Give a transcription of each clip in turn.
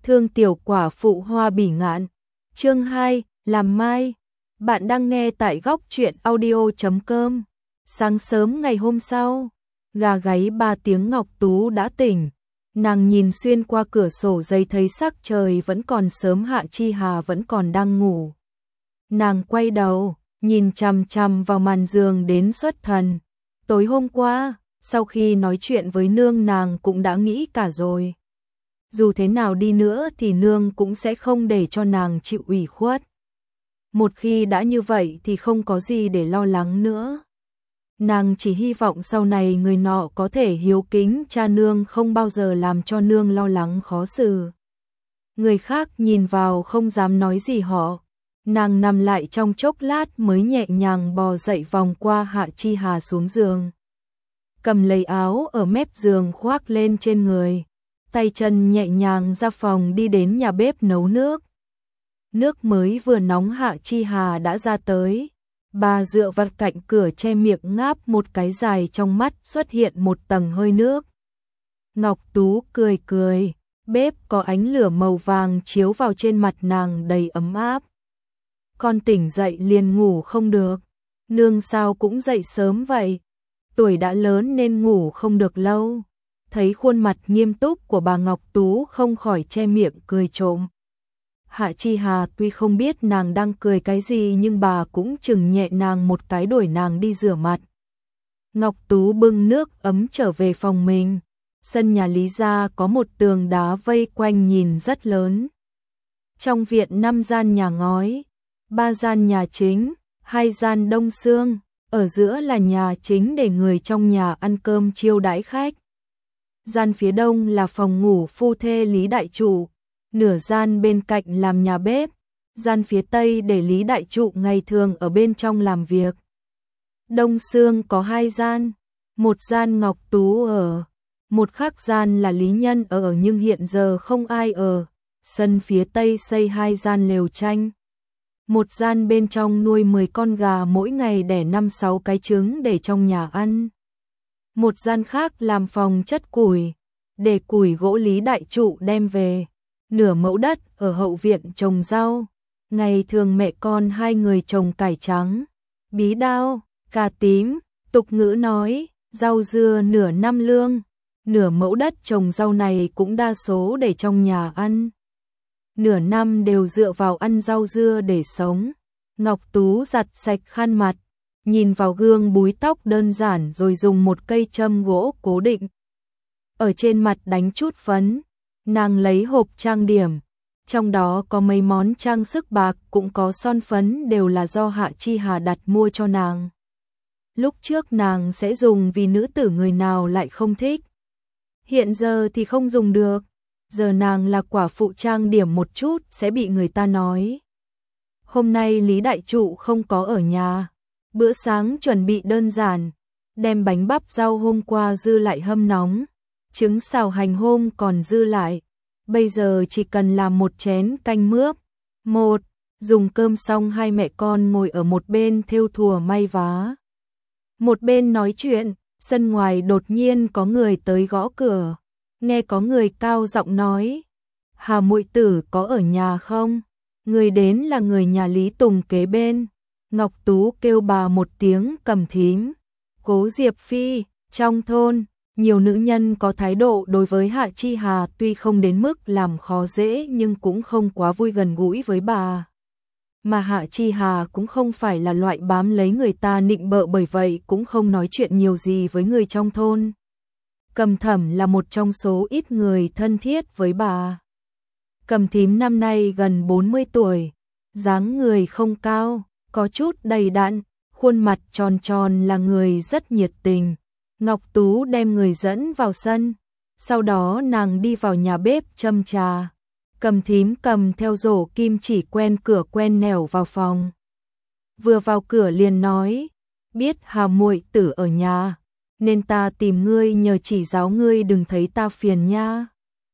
Thương tiểu quả phụ Hoa Bỉ Ngạn. Chương 2, làm mai. Bạn đang nghe tại góc truyện audio.com. Sáng sớm ngày hôm sau, gà gáy 3 tiếng Ngọc Tú đã tỉnh. Nàng nhìn xuyên qua cửa sổ giấy thấy sắc trời vẫn còn sớm, Hạ Chi Hà vẫn còn đang ngủ. Nàng quay đầu, nhìn chằm chằm vào màn giường đến xuất thần. Tối hôm qua, sau khi nói chuyện với nương, nàng cũng đã nghĩ cả rồi. Dù thế nào đi nữa thì nương cũng sẽ không để cho nàng chịu ủy khuất. Một khi đã như vậy thì không có gì để lo lắng nữa. Nàng chỉ hy vọng sau này người nọ có thể hiếu kính cha nương, không bao giờ làm cho nương lo lắng khó xử. Người khác nhìn vào không dám nói gì họ. Nàng nằm lại trong chốc lát mới nhẹ nhàng bò dậy, vòng qua Hạ Chi Hà xuống giường. Cầm lấy áo ở mép giường khoác lên trên người. Tay chân nhẹ nhàng ra phòng đi đến nhà bếp nấu nước. Nước mới vừa nóng, Hạ Chi Hà đã ra tới. Bà dựa vào cạnh cửa che miệng ngáp một cái dài, trong mắt xuất hiện một tầng hơi nước. Ngọc Tú cười cười, bếp có ánh lửa màu vàng chiếu vào trên mặt nàng đầy ấm áp. Con tỉnh dậy liền ngủ không được. Nương sao cũng dậy sớm vậy? Tuổi đã lớn nên ngủ không được lâu. Thấy khuôn mặt nghiêm túc của bà, Ngọc Tú không khỏi che miệng cười trộm. Hạ Chi Hà tuy không biết nàng đang cười cái gì, nhưng bà cũng chừng nhẹ nàng một cái, đuổi nàng đi rửa mặt. Ngọc Tú bưng nước ấm trở về phòng mình. Sân nhà Lý gia có một tường đá vây quanh nhìn rất lớn. Trong viện 5 gian nhà ngói, 3 gian nhà chính, 2 gian đông xương, ở giữa là nhà chính để người trong nhà ăn cơm chiêu đãi khách. Gian phía đông là phòng ngủ phu thê Lý đại trụ, nửa gian bên cạnh làm nhà bếp, gian phía tây để Lý đại trụ ngày thường ở bên trong làm việc. Đông xương có 2 gian, một gian Ngọc Tú ở, một khác gian là Lý Nhân ở nhưng hiện giờ không ai ở. Sân phía tây xây 2 gian lều tranh. Một gian bên trong nuôi 10 con gà, mỗi ngày đẻ 5-6 cái trứng để trong nhà ăn. Một gian khác làm phòng chất củi, để củi gỗ Lý đại trụ đem về. Nửa mẫu đất ở hậu viện trồng rau. Ngày thường mẹ con 2 người trồng cải trắng, bí đao, cà tím, tục ngữ nói, rau dưa nửa năm lương. Nửa mẫu đất trồng rau này cũng đa số để trong nhà ăn. Nửa năm đều dựa vào ăn rau dưa để sống. Ngọc Tú giặt sạch khăn mặt, nhìn vào gương búi tóc đơn giản rồi dùng một cây châm gỗ cố định. Ở trên mặt đánh chút phấn, nàng lấy hộp trang điểm. Trong đó có mấy món trang sức bạc, cũng có son phấn, đều là do Hạ Chi Hà đặt mua cho nàng. Lúc trước nàng sẽ dùng vì nữ tử người nào lại không thích. Hiện giờ thì không dùng được. Giờ nàng là quả phụ, trang điểm một chút sẽ bị người ta nói. Hôm nay Lý đại trụ không có ở nhà. Bữa sáng chuẩn bị đơn giản, đem bánh bắp rau hôm qua dư lại hâm nóng, trứng xào hành hôm còn dư lại. Bây giờ chỉ cần làm một chén canh mướp. Dùng cơm xong, 2 mẹ con ngồi ở một bên thêu thùa may vá. Một bên nói chuyện, sân ngoài đột nhiên có người tới gõ cửa. Nghe có người cao giọng nói: "Hà muội tử có ở nhà không?" Người đến là người nhà Lý Tùng kế bên. Ngọc Tú kêu bà một tiếng Cầm thím. Cố Diệp Phi, trong thôn, nhiều nữ nhân có thái độ đối với Hạ Chi Hà, tuy không đến mức làm khó dễ nhưng cũng không quá vui gần gũi với bà. Mà Hạ Chi Hà cũng không phải là loại bám lấy người ta nịnh bợ, bởi vậy cũng không nói chuyện nhiều gì với người trong thôn. Cầm Thẩm là một trong số ít người thân thiết với bà. Cầm thím năm nay gần 40 tuổi, dáng người không cao, có chút đầy đặn, khuôn mặt tròn tròn, là người rất nhiệt tình. Ngọc Tú đem người dẫn vào sân, sau đó nàng đi vào nhà bếp châm trà. Cầm thím cầm theo rổ kim chỉ quen cửa quen nẻo vào phòng. Vừa vào cửa liền nói: "Biết Hà muội tử ở nhà, nên ta tìm ngươi nhờ chỉ giáo ngươi, đừng thấy ta phiền nha."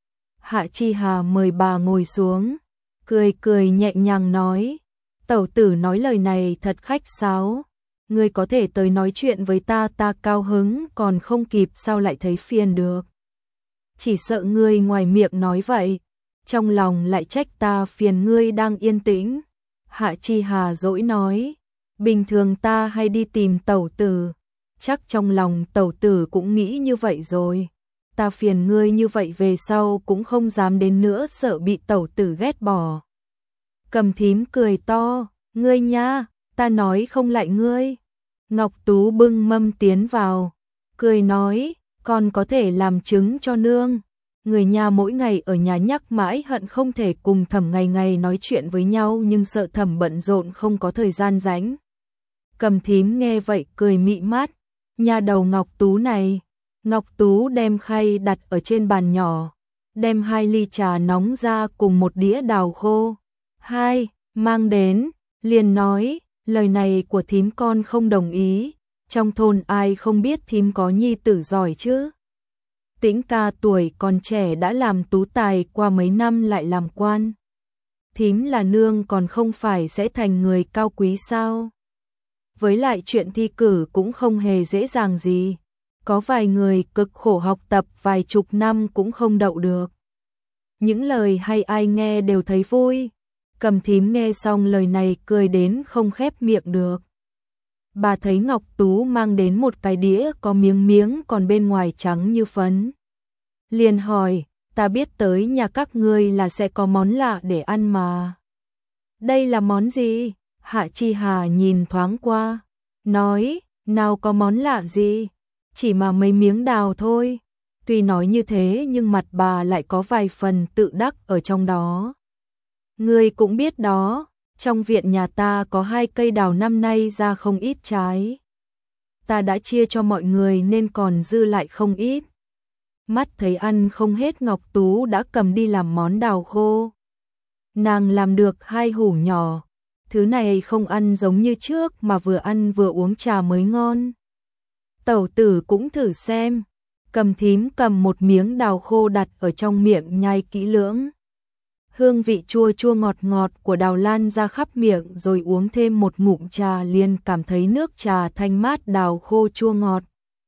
Hạ Chi Hà mời bà ngồi xuống, cười cười nhẹ nhàng nói: "Tẩu tử nói lời này thật khách sáo. Ngươi có thể tới nói chuyện với ta, ta cao hứng, còn không kịp sao lại thấy phiền được. Chỉ sợ ngươi ngoài miệng nói vậy, trong lòng lại trách ta phiền ngươi đang yên tĩnh. Hạ Chi Hà dỗi nói, bình thường ta hay đi tìm tẩu tử, chắc trong lòng tẩu tử cũng nghĩ như vậy rồi. Ta phiền ngươi như vậy về sau cũng không dám đến nữa, sợ bị tẩu tử ghét bỏ. Cầm Thím cười to, ngươi nha, ta nói không lại ngươi. Ngọc Tú bưng mâm tiến vào, cười nói, con có thể làm chứng cho nương. Người nhà mỗi ngày ở nhà nhắc mãi hận không thể cùng Thẩm ngày ngày nói chuyện với nhau, nhưng sợ Thẩm bận rộn không có thời gian rảnh. Cầm Thím nghe vậy cười mị mắt, nhà đầu Ngọc Tú này. Ngọc Tú đem khay đặt ở trên bàn nhỏ, đem 2 ly trà nóng ra cùng một đĩa đào khô. Mang đến, liền nói, lời này của thím con không đồng ý, trong thôn ai không biết thím có nhi tử giỏi chứ. Tĩnh ca tuổi còn trẻ đã làm tú tài, qua mấy năm lại làm quan. Thím là nương còn không phải sẽ thành người cao quý sao? Với lại chuyện thi cử cũng không hề dễ dàng gì. Có vài người cực khổ học tập vài chục năm cũng không đậu được. Những lời hay ai nghe đều thấy vui. Cầm Thím nghe xong lời này cười đến không khép miệng được. Bà thấy Ngọc Tú mang đến một cái đĩa có miếng miếng còn bên ngoài trắng như phấn. Liền hỏi, ta biết tới nhà các ngươi là sẽ có món lạ để ăn mà. Đây là món gì? Hạ Chi Hà nhìn thoáng qua, nói, nào có món lạ gì, chỉ mà mấy miếng đào thôi. Tuy nói như thế nhưng mặt bà lại có vài phần tự đắc ở trong đó. Ngươi cũng biết đó, trong viện nhà ta có 2 cây đào năm nay ra không ít trái. Ta đã chia cho mọi người nên còn dư lại không ít. Mắt thấy ăn không hết, Ngọc Tú đã cầm đi làm món đào khô. Nàng làm được 2 hũ nhỏ, thứ này không ăn giống như trước mà vừa ăn vừa uống trà mới ngon. Tẩu tử cũng thử xem. Cầm Thím cầm một miếng đào khô đặt ở trong miệng nhai kỹ lưỡng. Hương vị chua chua ngọt ngọt của đào lan ra khắp miệng, rồi uống thêm một ngụm trà liền cảm thấy nước trà thanh mát, đào khô chua ngọt.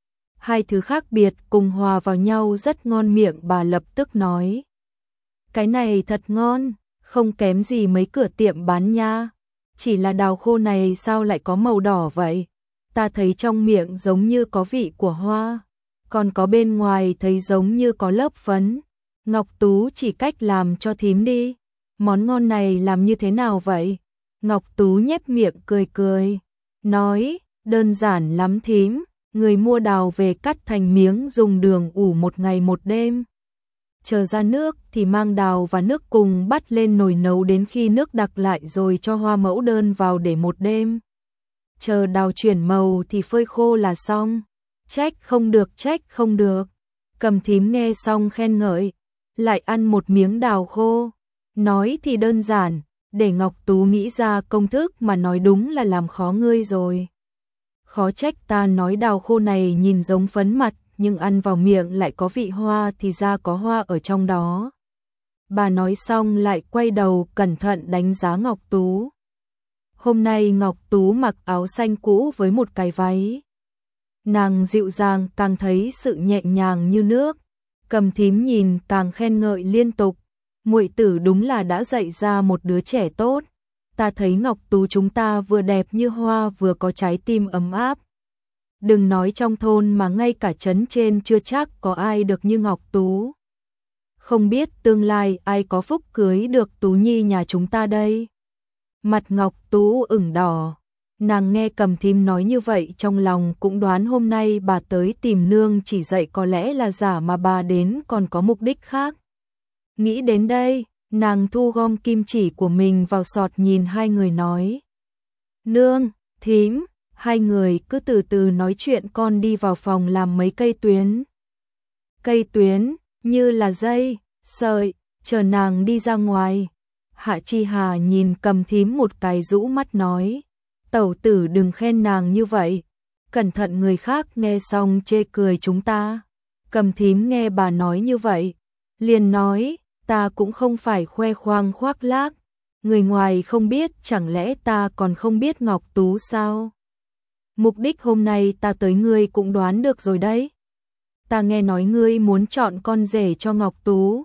2 thứ khác biệt cùng hòa vào nhau rất ngon miệng, bà lập tức nói. Cái này thật ngon, không kém gì mấy cửa tiệm bán nha. Chỉ là đào khô này sao lại có màu đỏ vậy? Ta thấy trong miệng giống như có vị của hoa, còn có bên ngoài thấy giống như có lớp phấn. Ngọc Tú chỉ cách làm cho thím đi. Món ngon này làm như thế nào vậy? Ngọc Tú nhếch miệng cười cười, nói, đơn giản lắm thím. Người mua đào về cắt thành miếng, dùng đường ủ 1 ngày 1 đêm. Chờ ra nước thì mang đào và nước cùng bắt lên nồi nấu đến khi nước đặc lại, rồi cho hoa mẫu đơn vào để 1 đêm. Chờ đào chuyển màu thì phơi khô là xong. Trách không được. Cầm Thím nghe xong khen ngợi, lại ăn một miếng đào khô. Nói thì đơn giản, để Ngọc Tú nghĩ ra công thức mà nói đúng là làm khó ngươi rồi. Khó trách ta nói đào khô này nhìn giống phấn mặt, nhưng ăn vào miệng lại có vị hoa, thì ra có hoa ở trong đó. Bà nói xong lại quay đầu cẩn thận đánh giá Ngọc Tú. Hôm nay Ngọc Tú mặc áo xanh cũ với một cái váy. Nàng dịu dàng, càng thấy sự nhẹ nhàng như nước. Cầm Thím nhìn càng khen ngợi liên tục. Muội tử đúng là đã dạy ra một đứa trẻ tốt. Ta thấy Ngọc Tú chúng ta vừa đẹp như hoa, vừa có trái tim ấm áp. Đừng nói trong thôn mà ngay cả trấn trên chưa chắc có ai được như Ngọc Tú. Không biết tương lai ai có phúc cưới được Tú Nhi nhà chúng ta đây. Mặt Ngọc Tú ửng đỏ. Nàng nghe Cầm Thím nói như vậy trong lòng cũng đoán hôm nay bà tới tìm nương chỉ dạy có lẽ là giả, mà bà đến còn có mục đích khác. Nghĩ đến đây, nàng thu gom kim chỉ của mình vào sọt, nhìn 2 người nói. Nương, Thím, 2 người cứ từ từ nói chuyện, con đi vào phòng làm mấy cây tuyến. Cây tuyến, như là dây, sợi, chờ nàng đi ra ngoài. Hạ Chi Hà nhìn Cầm Thím một cái, rũ mắt nói. Tẩu tử đừng khen nàng như vậy, cẩn thận người khác nghe xong chê cười chúng ta. Cầm Thím nghe bà nói như vậy, liền nói, ta cũng không phải khoe khoang khoác lác, người ngoài không biết chẳng lẽ ta còn không biết Ngọc Tú sao? Mục đích hôm nay ta tới ngươi cũng đoán được rồi đấy. Ta nghe nói ngươi muốn chọn con rể cho Ngọc Tú,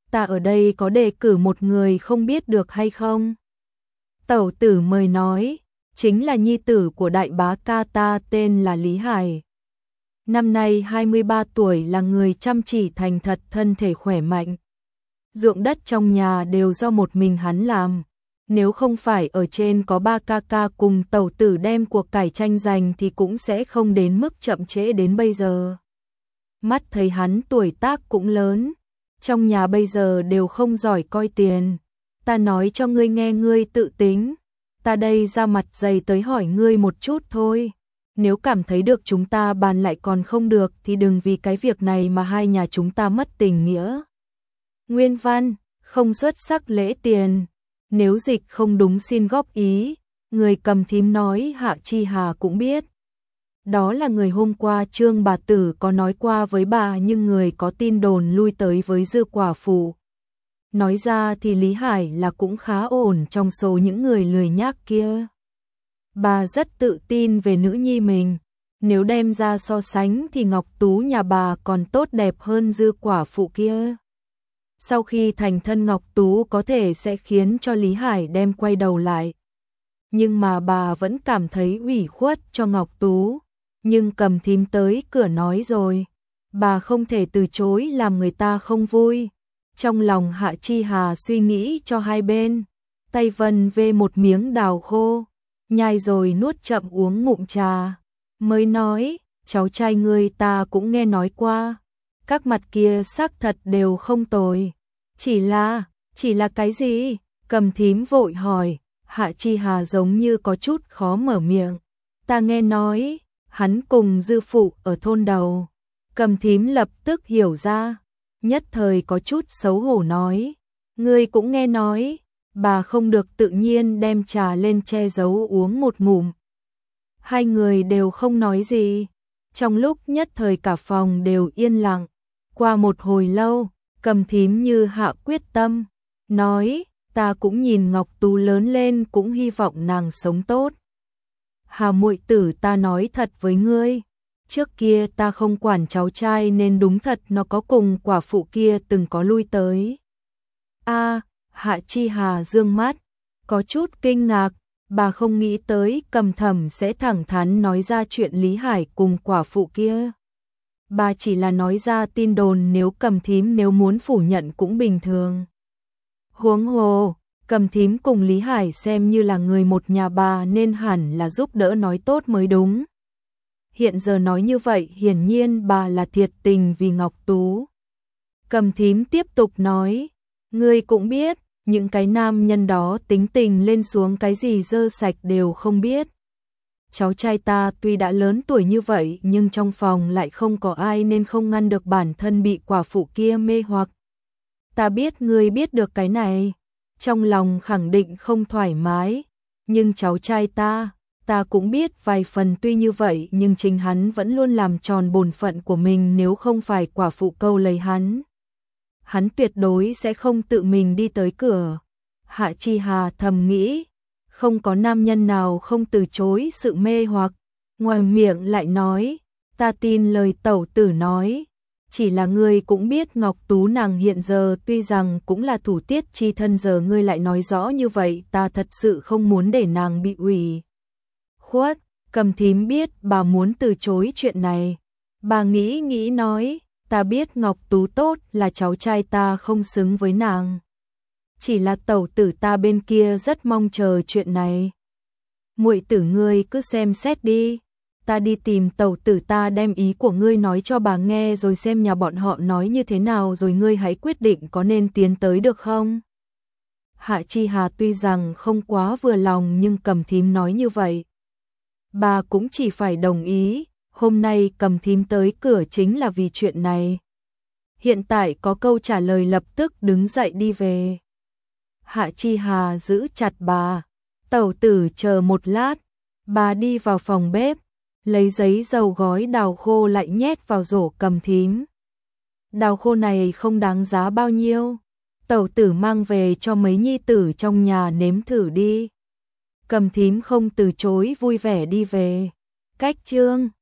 ta ở đây có đề cử một người không biết được hay không? Tẩu tử mời nói, chính là nhi tử của đại bá ca ta tên là Lý Hải. Năm nay 23 tuổi, là người chăm chỉ thành thật, thân thể khỏe mạnh. Ruộng đất trong nhà đều do một mình hắn làm. Nếu không phải ở trên có ba ca ca cùng tẩu tử đem cuộc cải tranh giành thì cũng sẽ không đến mức chậm trễ đến bây giờ. Mắt thấy hắn tuổi tác cũng lớn, trong nhà bây giờ đều không giỏi coi tiền. Ta nói cho ngươi nghe, ngươi tự tính. Ta đây ra mặt dày tới hỏi ngươi một chút thôi. Nếu cảm thấy được chúng ta bàn lại còn không được thì đừng vì cái việc này mà hai nhà chúng ta mất tình nghĩa. Nguyên văn, không xuất sắc lễ tiền. Nếu dịch không đúng xin góp ý. Người cầm thím nói Hạ Chi Hà cũng biết. Đó là người hôm qua Trương bà tử có nói qua với bà, nhưng người có tin đồn lui tới với Dư quả phụ. Nói ra thì Lý Hải là cũng khá ổn trong số những người lười nhác kia. Bà rất tự tin về nữ nhi mình. Nếu đem ra so sánh thì Ngọc Tú nhà bà còn tốt đẹp hơn Dư quả phụ kia. Sau khi thành thân, Ngọc Tú có thể sẽ khiến cho Lý Hải đem quay đầu lại. Nhưng mà bà vẫn cảm thấy ủy khuất cho Ngọc Tú. Nhưng cầm thím tới cửa nói rồi, bà không thể từ chối làm người ta không vui. Trong lòng Hạ Chi Hà suy nghĩ cho hai bên, tay vân về một miếng đào khô, nhai rồi nuốt chậm uống ngụm trà, mới nói, cháu trai ngươi ta cũng nghe nói qua, các mặt kia xác thật đều không tồi. Chỉ là cái gì? Cầm thím vội hỏi. Hạ Chi Hà giống như có chút khó mở miệng. Ta nghe nói hắn cùng Dư phụ ở thôn đầu. Cầm thím lập tức hiểu ra, nhất thời có chút xấu hổ nói, ngươi cũng nghe nói. Bà không được tự nhiên đem trà lên che giấu uống một ngụm. Hai người đều không nói gì. Trong lúc nhất thời cả phòng đều yên lặng. Qua một hồi lâu, cầm thím như hạ quyết tâm, nói, ta cũng nhìn Ngọc Tú lớn lên, cũng hy vọng nàng sống tốt. Hà muội tử, ta nói thật với ngươi, trước kia ta không quản cháu trai nên đúng thật nó có cùng quả phụ kia từng có lui tới. Hạ Chi Hà dương mắt, có chút kinh ngạc, bà không nghĩ tới Cầm Thẩm sẽ thẳng thắn nói ra chuyện Lý Hải cùng quả phụ kia. Bà chỉ là nói ra tin đồn, nếu Cầm thím nếu muốn phủ nhận cũng bình thường. Huống hồ, Cầm thím cùng Lý Hải xem như là người một nhà bà nên hẳn là giúp đỡ nói tốt mới đúng. Hiện giờ nói như vậy hiển nhiên bà là thiệt tình vì Ngọc Tú. Cầm thím tiếp tục nói, ngươi cũng biết, những cái nam nhân đó tính tình lên xuống cái gì dơ sạch đều không biết. Cháu trai ta tuy đã lớn tuổi như vậy nhưng trong phòng lại không có ai nên không ngăn được bản thân bị quả phụ kia mê hoặc. Ta biết ngươi biết được cái này, trong lòng khẳng định không thoải mái, nhưng cháu trai ta cũng biết vài phần, tuy như vậy nhưng chính hắn vẫn luôn làm tròn bổn phận của mình, nếu không phải quả phụ câu lấy hắn tuyệt đối sẽ không tự mình đi tới cửa. Hạ Chi Hà thầm nghĩ, không có nam nhân nào không từ chối sự mê hoặc, ngoài miệng lại nói, ta tin lời tẩu tử nói, chỉ là ngươi cũng biết Ngọc Tú nàng hiện giờ tuy rằng cũng là thủ tiết chi thân, giờ ngươi lại nói rõ như vậy, ta thật sự không muốn để nàng bị ủy khuất. Cầm thím biết bà muốn từ chối chuyện này, bà nghĩ nói, ta biết Ngọc Tú tốt, là cháu trai ta không xứng với nàng. Chỉ là tẩu tử ta bên kia rất mong chờ chuyện này. Muội tử ngươi cứ xem xét đi, ta đi tìm tẩu tử ta đem ý của ngươi nói cho bà nghe rồi xem nhà bọn họ nói như thế nào rồi ngươi hãy quyết định có nên tiến tới được không. Hạ Chi Hà tuy rằng không quá vừa lòng nhưng Cầm thím nói như vậy, bà cũng chỉ phải đồng ý. Hôm nay Cầm thím tới cửa chính là vì chuyện này. Hiện tại có câu trả lời, lập tức đứng dậy đi về. Hạ Chi Hà giữ chặt bà, tẩu tử chờ một lát. Bà đi vào phòng bếp, lấy giấy dầu gói đào khô lại nhét vào rổ Cầm thím. Đào khô này không đáng giá bao nhiêu, tẩu tử mang về cho mấy nhi tử trong nhà nếm thử đi. Cầm thím không từ chối, vui vẻ đi về. Cách chương